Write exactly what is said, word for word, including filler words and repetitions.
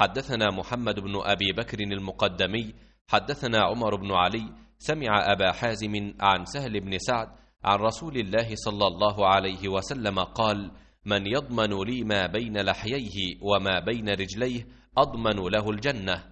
حدثنا محمد بن أبي بكر المقدمي حدثنا عمر بن علي سمع أبا حازم عن سهل بن سعد عن رسول الله صلى الله عليه وسلم قال: من يضمن لي ما بين لحييه وما بين رجليه أضمن له الجنة.